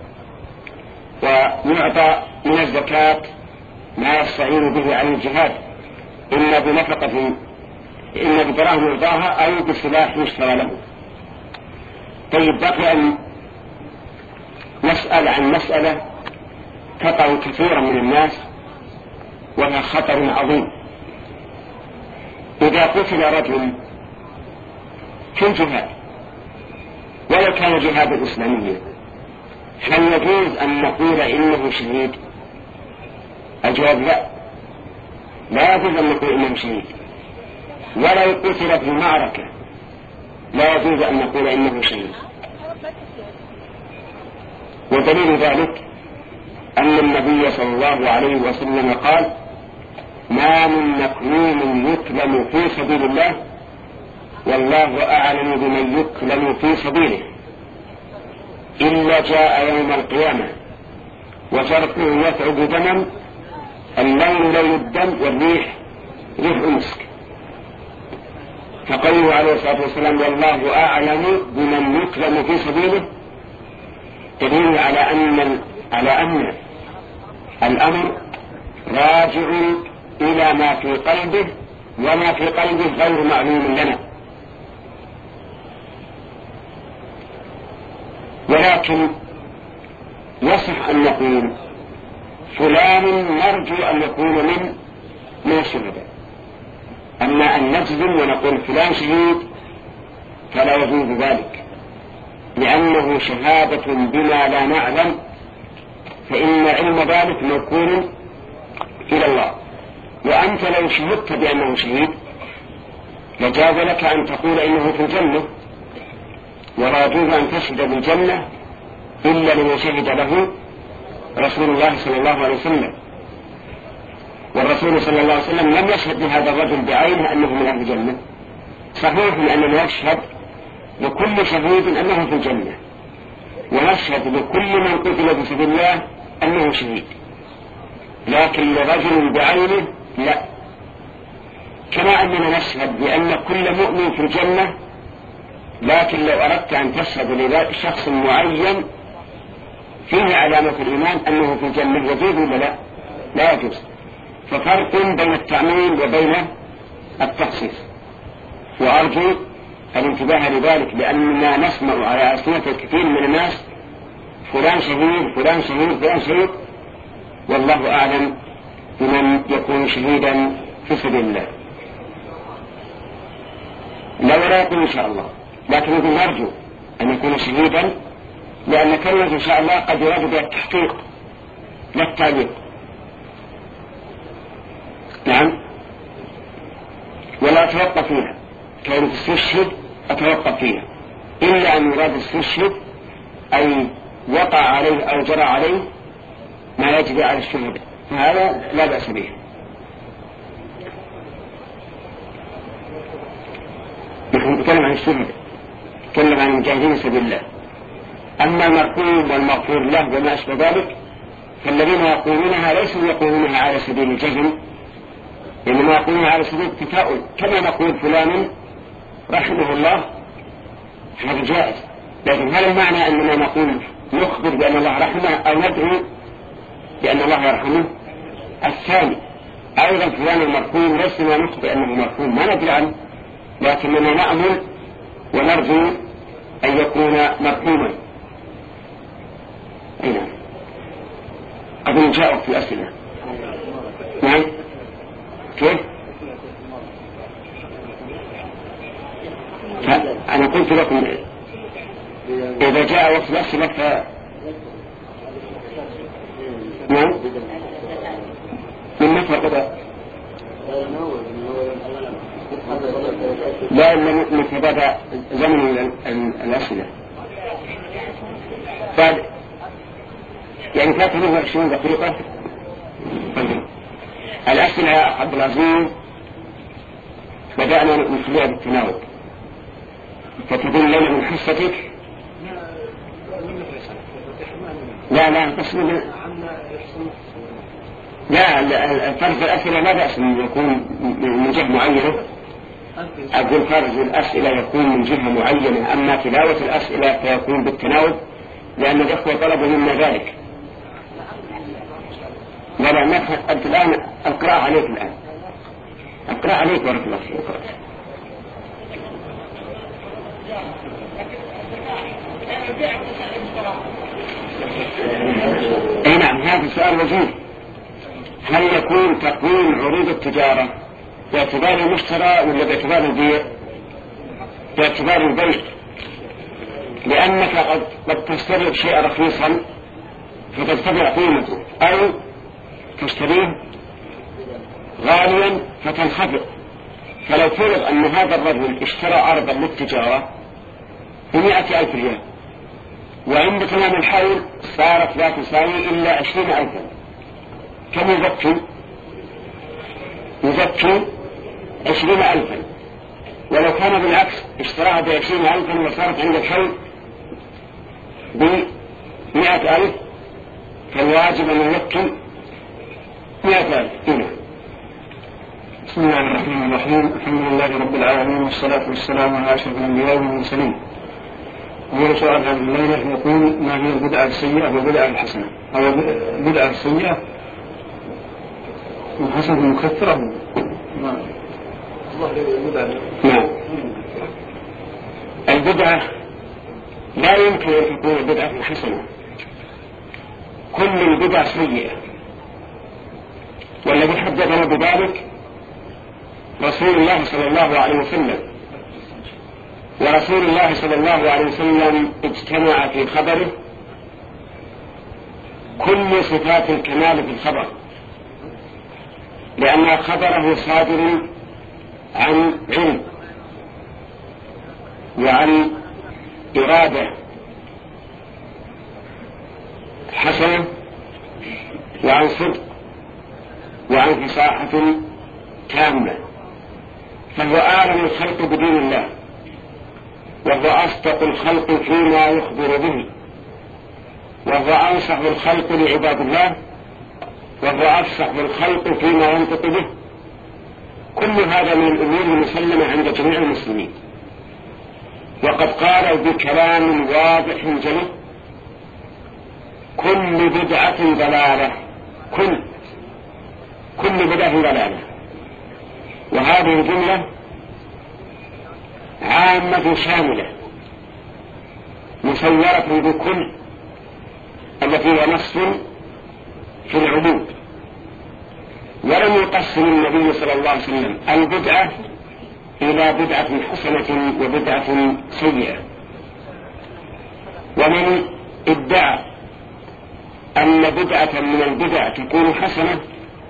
ويعطى من الزكاة ما يستعين به على الجهاد، إما بنفقة إما بدراهم يرضاها أو بسلاح يشترى له. طيب بقي أن نسأل عن مسألة تقع كثيرا من الناس وهي خطر عظيم. إذا قتل رجل في الجهاد ولو كان جهاد إسلامي، هل يجوز أن نقول إنه شهيد؟ الجواب لا، لا يجوز أن نقول إنه شهيد. ولو قتل في معركة لا يجوز أن نقول إنه شهيد. ودليل ذلك أن النبي صلى الله عليه وسلم قال ما من مكلوم يكلم في سبيل الله والله أعلم بمن يكلم في سبيله إلا جاء يوم القيامة وجرحه يثعب دما، اللون لون الدم والريح ريح المسك. فقوله عليه الصلاة والسلام والله أعلم بمن يكلم في سبيله دليل على أن على أن الأمر راجع إلى ما في قلبه، وما في قلبه غير معلوم لنا. ولكن يصح أن نقول فلان نرجو أن يكون من من الشهداء، أما أن نجزم ونقول فلان شهيد فلا يجوز ذلك، لأنه شهادة بما لا نعلم، فإن علم ذلك موكول إلى الله. وأنت لو شهدت بأنه شهيد لجاز لك أن تقول إنه في الجنة، ولا يجوز أن تشهد بالجنة إلا لمن شهد له رسول الله صلى الله عليه وسلم. والرسول صلى الله عليه وسلم لم يشهد لهذا الرجل بعينه أنه من أهل الجنة. صحيح لأننا نشهد لكل شهيد أنه في الجنة، ونشهد لكل من قتل في سبيل الله أنه شهيد. لكن لرجل بعينه لا. كما أننا نشهد بأن كل مؤمن في الجنة، لكن لو أردت أن تشهد لشخص معين فيه علامة الإيمان أنه في الجنة يجوز ولا لا؟ لا يجوز. ففرق بين التعميم وبين التخصيص، وأرجو الانتباه لذلك، لأننا نسمع على ألسنة كثير من الناس فلان شهيد فلان شهيد فلان شهيد، والله أعلم بمن يكون شهيدا في سبيل الله. لا ولا يكون إن شاء الله، لكن نرجو أن يكون شهيدا، لأن كلمة إن شاء الله قد يراد بها التحقيق لا التعليق. نعم، ولا أتوقف فيها كلمة استشهد، أتوقف فيها إلا أن يراد استشهد أي وقع عليه أو جرى عليه ما يجري على الشهداء، فهذا لا بأس به. نحن نتكلم عن الشهداء، نتكلم عن المجاهدين في سبيل الله. أما المرحوم والمغفور له وما أشبه ذلك فالذين يقولونها ليسوا يقولونها على سبيل الجهل، إنما يقولونها على سبيل التفاؤل، كما نقول فلان رحمه الله، هذا جائز. لكن هل المعنى أننا نقول نخبر بأن الله رحمه أو ندعو بأن الله يرحمه؟ الثاني. أيضا فلان المرحوم ليس ما نخبر أنه مرحوم، ما ندري عنه، لكننا نأمل ونرجو أن يكون مرحوما. أي نعم، أظن جاءوا في الأسئلة. نعم، كيف؟ أنا قلت لكم إذا جاء وقت الأسئلة ف... نعم، من متى بدأ؟ لا، من بدأ زمن الأسئلة ف... يعني فاتوا وعشرين دقيقة. الأسئلة يا عبد العزيز بدأنا نخليها بالتناوب، فتقول لنا من حصتك. لا لا تصل لا فرز الأسئلة لا بأس من يكون من جهة معينة. أقول فرز الأسئلة يكون من جهة معينة، أما تلاوة الأسئلة فيكون بالتناوب، لأن الأخوة طلبوا منا ذلك. لا لا ما أنت الآن القراءة عليك، الآن القراءة عليك بارك الله فيك. أي نعم، هذا سؤال وجيه. هل يكون تقويم عروض التجارة باعتبار المشترى ولا باعتبار البيع؟ باعتبار البيع، لأنك قد, قد تشتري شيئا رخيصا فترتفع قيمته، أو تشتريه غاليا فتنخفض. فلو فرض أن هذا الرجل اشترى أرضا للتجارة بمئة ألف ريال، وعند تمام الحول صارت لا تساوي إلا عشرين ألفا، كم يزكي؟ يزكي عشرين ألفا. ولو كان بالعكس اشتراها بعشرين ألفا وصارت عند الحول بمئة ألف، فالواجب أن يزكي مئة ألف. هنا بسم الله الرحمن الرحيم، الحمد لله رب العالمين، والصلاة والسلام على أشرف الأنبياء والمرسلين. أول سؤال هذه الليلة يقول: ما هي البدعة السيئة والبدعة الحسنة؟ أو البدعة السيئة والحسنة المكثرة؟ نعم. نعم، البدعة لا يمكن أن تكون البدعة حسنة، كل البدع سيئة، والذي حدثنا بذلك رسول الله صلى الله عليه وسلم. ورسول الله صلى الله عليه وسلم اجتمع في خبره كل صفات الكمال في الخبر، لأن خبره صادر عن علم وعن إرادة حسنة وعن صدق وعن فصاحة تامة، فهو أعلم الخلق بدين الله، وهو أصدق الخلق فيما يخبر به، وهو أنصح الخلق لعباد الله، وهو أفصح بالخلق فيما ينطق به. كل هذا من الأمور المسلمة عند جميع المسلمين، وقد قالوا بكلام واضح جلي: كل بدعة ضلالة، كل كل بدعة ضلالة. وهذه الجملة عامة شاملة مسورة بكل التي هي نص في العموم، ولم يقسم النبي صلى الله عليه وسلم البدعة إلى بدعة حسنة وبدعة سيئة. ومن ادعى أن بدعة من البدع تكون حسنة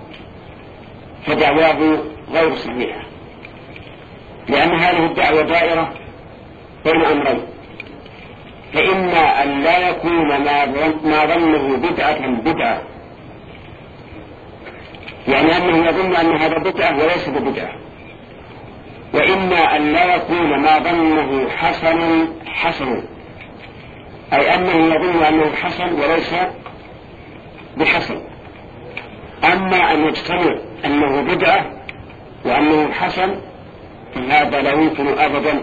فدعواه غير صحيحة، لأن هذه الدعوة دائرة بين أمرين: فإما أن لا يكون ما ظنه بدعة بدعة، يعني أنه يظن أن هذا بدعة وليس ببدعة، وإما أن لا يكون ما ظنه حسن حسن، أي أنه يظن أنه حسن وليس بحسن. أما أن يجتمع أنه بدعة وأنه حسن فهذا لا يمكن أبدا،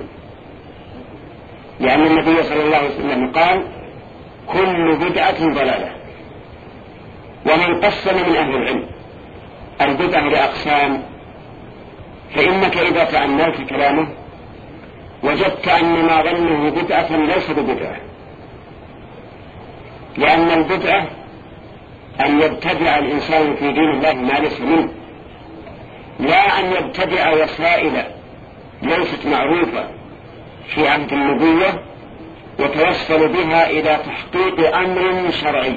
لأن النبي صلى الله عليه وسلم قال: كل بدعة ضلالة. ومن قسم من أهل العلم البدعة لأقسام، فإنك إذا تأملت كلامه وجدت أن ما ظنه بدعة ليس ببدعة، لأن البدعة أن يبتدع الإنسان في دين الله ما ليس منه، لا أن يبتدع وسائل ليست معروفة في عهد النبوة وتوصل بها إلى تحقيق أمر شرعي،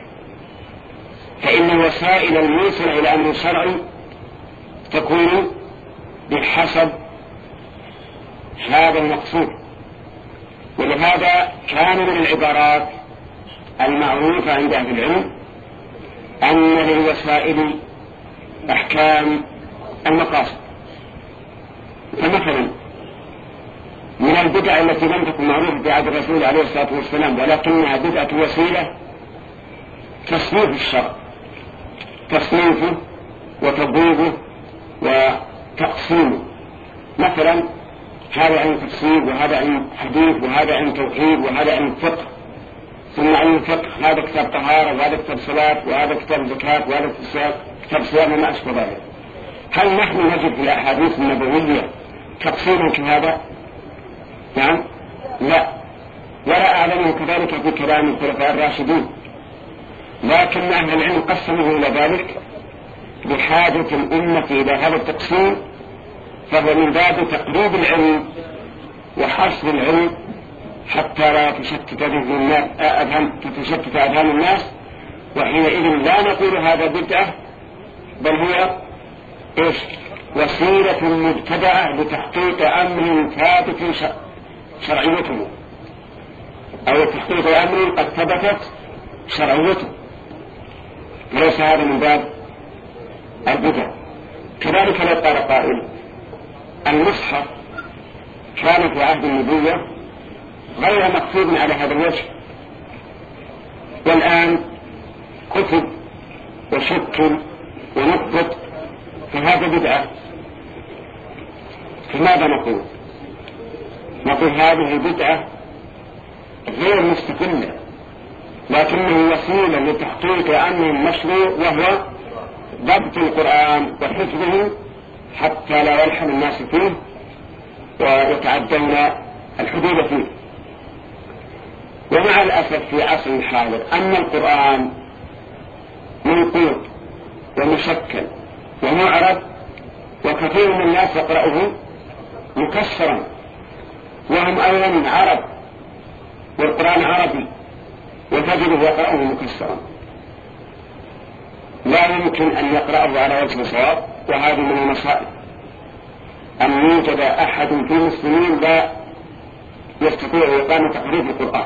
فإن الوسائل الموصلة إلى أمر شرعي تكون بحسب هذا المقصود. ولهذا كان من العبارات المعروفة عند أهل العلم أن للوسائل أحكام المقاصد. فمثلا من البدع التي لم تكن معروفة في عهد الرسول عليه الصلاة والسلام ولكنها بدعة وسيلة تصنيف الشرع، تصنيفه وتبويبه وتقسيمه. مثلا هذا عن تفسير، وهذا عن حديث، وهذا عن توحيد، وهذا عن فقه، ثم عن الفقه هذا كتاب طهارة، وهذا كتاب صلاة، وهذا كتاب زكاة، وهذا كتاب صيام، وما أشبه ذلك. هل نحن نجد في الأحاديث النبوية تقسيما كهذا؟ نعم، لا، ولا أعلمه كذلك في كلام الخلفاء الراشدين، لكن أهل العلم قسمه إلى ذلك بحاجة الأمة إلى هذا التقسيم، فهو من باب تقريب العلم وحصر العلم حتى لا تشتت تتشتت أذهان الناس، وحينئذ لا نقول هذا بدعة، بل هو إيش؟ وسيلة مبتدعة لتحقيق أمر ثابت شرعيته، أو تحقيق أمر قد ثبتت شرعيته، وليس هذا من باب البدع. كذلك لو قال قائل: المصحف كان في عهد النبوة غير مكتوب على هذا الوجه، والآن كتب وشكل ونقط، فهذا بدعة، فماذا نقول؟ نقول هذه بدعة غير مستقلة، لكنه وسيلة لتحقيق أمر مشروع، وهو ضبط القرآن وحفظه حتى لا يلحن الناس فيه ويتعدون الحدود فيه. ومع الأسف في عصر الحاضر أن القرآن منقوط ومشكل ومعرب، وكثير من الناس يقرأه مكسرا، وهم أيضا عرب والقرآن عربي، وتجده يقرأه مكسرا، لا يمكن أن يقرأه على وجه صواب. وهذه من المصائب أن يوجد أحد في المسلمين لا يستطيع إقامة تقريب القرآن.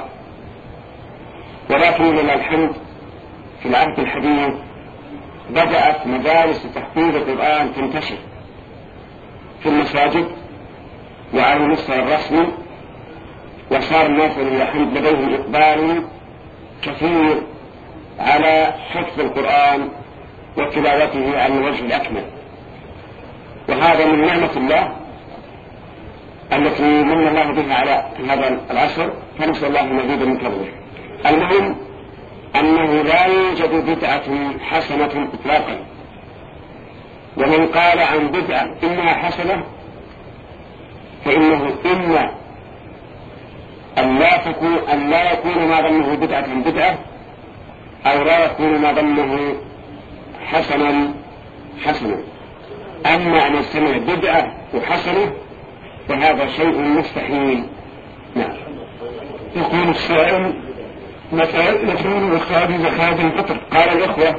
ولكن لله الحمد في العهد الحديث بدأت مجالس تحفيظ القرآن تنتشر في المساجد وعلى المستوى الرسمي، وصار الناس لله الحمد لديهم إقبال كثير على حفظ القرآن وتلاوته على الوجه الأكمل. وهذا من نعمة الله التي من الله بها على هذا العصر، فنسأل الله المزيد من فضله. المهم أنه لا يوجد بدعة حسنة إطلاقا، ومن قال عن بدعة إنها حسنة فإنه إما أن لا تكون أن لا يكون ما ظنه بدعة بدعة، أو لا يكون ما ظنه حسنا حسنا. أما أن يستمع بدعة وحسنة فهذا شيء مستحيل. نعم. يقول السائل: متى يكون إخراج زكاة الفطر؟ قال الإخوة: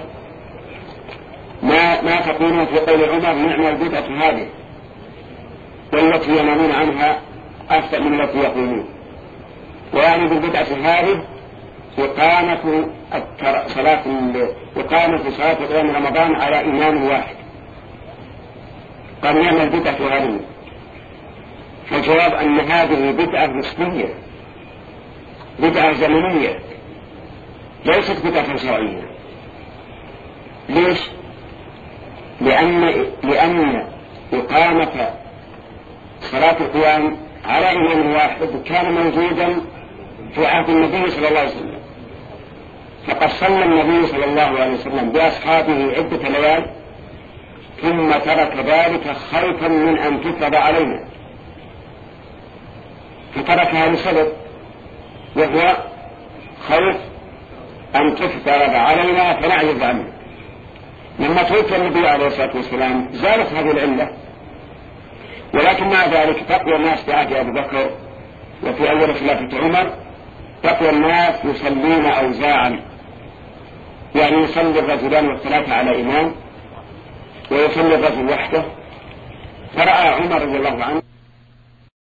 ما ما تقولون في قول عمر: نعم البدعة هذه، والتي ينامون عنها أكثر من التي يقولون. ويعني بالبدعة هذه إقامة صلاة إقامة صلاة قيام رمضان على إمام واحد. قال: نعم البدعة هذه. فالجواب أن هذه بدعة نسبية، بدعة زمنية، ليست بدعة شرعية. ليش؟ لأن لأن إقامة صلاة القيام على إمام واحد كان موجودا في عهد النبي صلى الله عليه وسلم، فقد صلى النبي صلى الله عليه وسلم بأصحابه عدة ليال ثم ترك ذلك خوفا من أن تفرض علينا، فتركها لسبب، وهو خوف أن تفرض علينا فنعجز عنه. لما توفي النبي عليه الصلاة والسلام زالت هذه العلة، ولكن مع ذلك تقوى الناس في عهد أبي بكر وفي أول خلافة عمر، تقوى الناس يصلون أوزاعا، يعني يصلي الرجلان والثلاثة على إمام ويصلي الرجل وحده. فرأى عمر رضي الله عنه